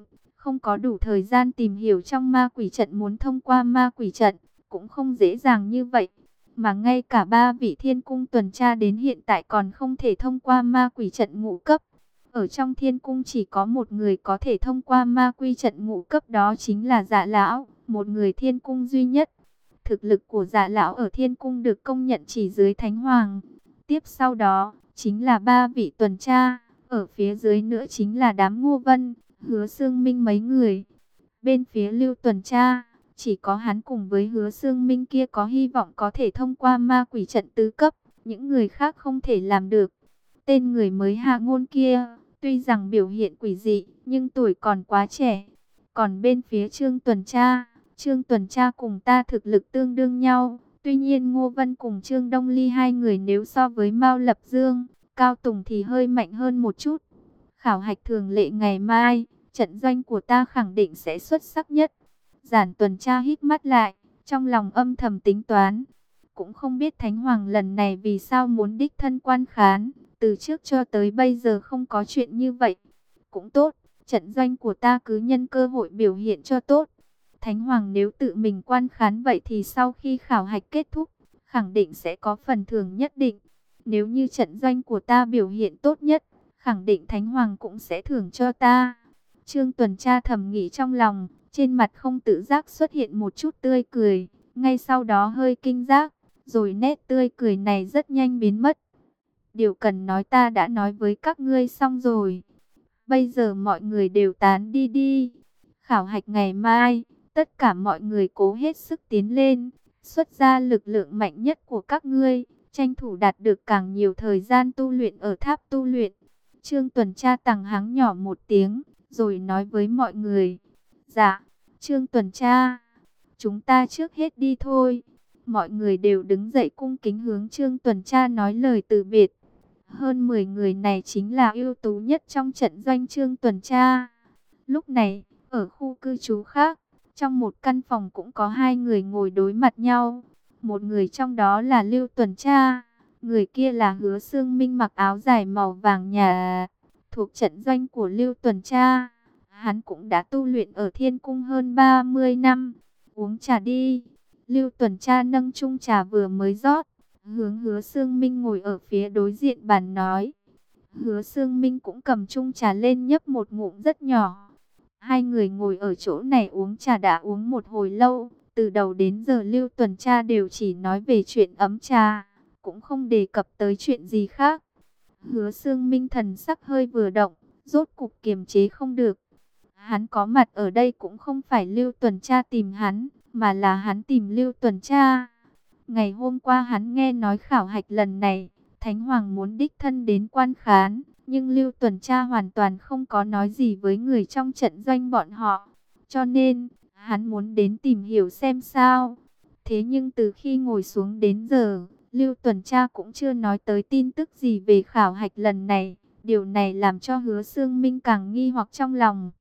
không có đủ thời gian tìm hiểu trong ma quỷ trận, muốn thông qua ma quỷ trận cũng không dễ dàng như vậy. Mà ngay cả 3 vị thiên cung tuần tra đến hiện tại còn không thể thông qua ma quỷ trận ngũ cấp. Ở trong thiên cung chỉ có một người có thể thông qua ma quy trận ngũ cấp, đó chính là Dạ lão, một người thiên cung duy nhất. Thực lực của Dạ lão ở thiên cung được công nhận chỉ dưới Thánh Hoàng. Tiếp sau đó chính là 3 vị tuần tra, ở phía dưới nữa chính là đám Ngô Vân, Hứa Xương Minh mấy người. Bên phía Lưu tuần tra, chỉ có hắn cùng với Hứa Xương Minh kia có hy vọng có thể thông qua ma quỷ trận tứ cấp, những người khác không thể làm được. Tên người mới Hạ Ngôn kia, tuy rằng biểu hiện quỷ dị, nhưng tuổi còn quá trẻ. Còn bên phía Trương tuần tra cùng ta thực lực tương đương nhau. Tuy nhiên Ngô Vân cùng Trương Đông Ly hai người nếu so với Mao Lập Dương, Cao Tùng thì hơi mạnh hơn một chút. Khảo hạch thường lệ ngày mai, trận doanh của ta khẳng định sẽ xuất sắc nhất. Giản tuần tra hít mắt lại, trong lòng âm thầm tính toán. Cũng không biết Thánh Hoàng lần này vì sao muốn đích thân quan khán. Từ trước cho tới bây giờ không có chuyện như vậy. Cũng tốt, trận doanh của ta cứ nhân cơ hội biểu hiện cho tốt. Thánh Hoàng nếu tự mình quan khán vậy thì sau khi khảo hạch kết thúc, khẳng định sẽ có phần thưởng nhất định. Nếu như trận doanh của ta biểu hiện tốt nhất, khẳng định Thánh Hoàng cũng sẽ thưởng cho ta. Trương tuần tra thầm nghĩ trong lòng, trên mặt không tự giác xuất hiện một chút tươi cười, ngay sau đó hơi kinh giác, rồi nét tươi cười này rất nhanh biến mất. Điều cần nói ta đã nói với các ngươi xong rồi. Bây giờ mọi người đều tán đi đi. Khảo hạch ngày mai, tất cả mọi người cố hết sức tiến lên, xuất ra lực lượng mạnh nhất của các ngươi, tranh thủ đạt được càng nhiều thời gian tu luyện ở tháp tu luyện. Trương tuần tra tằng hắng nhỏ một tiếng, rồi nói với mọi người. Dạ, Trương tuần tra, chúng ta trước hết đi thôi. Mọi người đều đứng dậy cung kính hướng Trương tuần tra nói lời từ biệt. Hơn 10 người này chính là ưu tú nhất trong trận doanh Trương tuần tra. Lúc này, ở khu cư trú khác, trong một căn phòng cũng có 2 người ngồi đối mặt nhau. Một người trong đó là Lưu tuần tra, người kia là Hứa Xương Minh mặc áo dài màu vàng nhà, thuộc trận doanh của Lưu tuần tra. Hắn cũng đã tu luyện ở thiên cung hơn 30 năm. Uống trà đi. Lưu tuần tra nâng chung trà vừa mới rót, hướng Hứa Xương Minh ngồi ở phía đối diện bàn nói. Hứa Xương Minh cũng cầm chung trà lên nhấp một ngụm rất nhỏ. 2 người ngồi ở chỗ này uống trà đã uống một hồi lâu. Từ đầu đến giờ Lưu tuần tra đều chỉ nói về chuyện ấm trà, cũng không đề cập tới chuyện gì khác. Hứa Xương Minh thần sắc hơi vừa động, rốt cục kiềm chế không được. Hắn có mặt ở đây cũng không phải Lưu tuần tra tìm hắn, mà là hắn tìm Lưu tuần tra. Ngày hôm qua hắn nghe nói khảo hạch lần này, Thánh Hoàng muốn đích thân đến quan khán, nhưng Lưu tuần tra hoàn toàn không có nói gì với người trong trận doanh bọn họ. Cho nên, hắn muốn đến tìm hiểu xem sao. Thế nhưng từ khi ngồi xuống đến giờ, Lưu tuần tra cũng chưa nói tới tin tức gì về khảo hạch lần này. Điều này làm cho Hứa Xương Minh càng nghi hoặc trong lòng.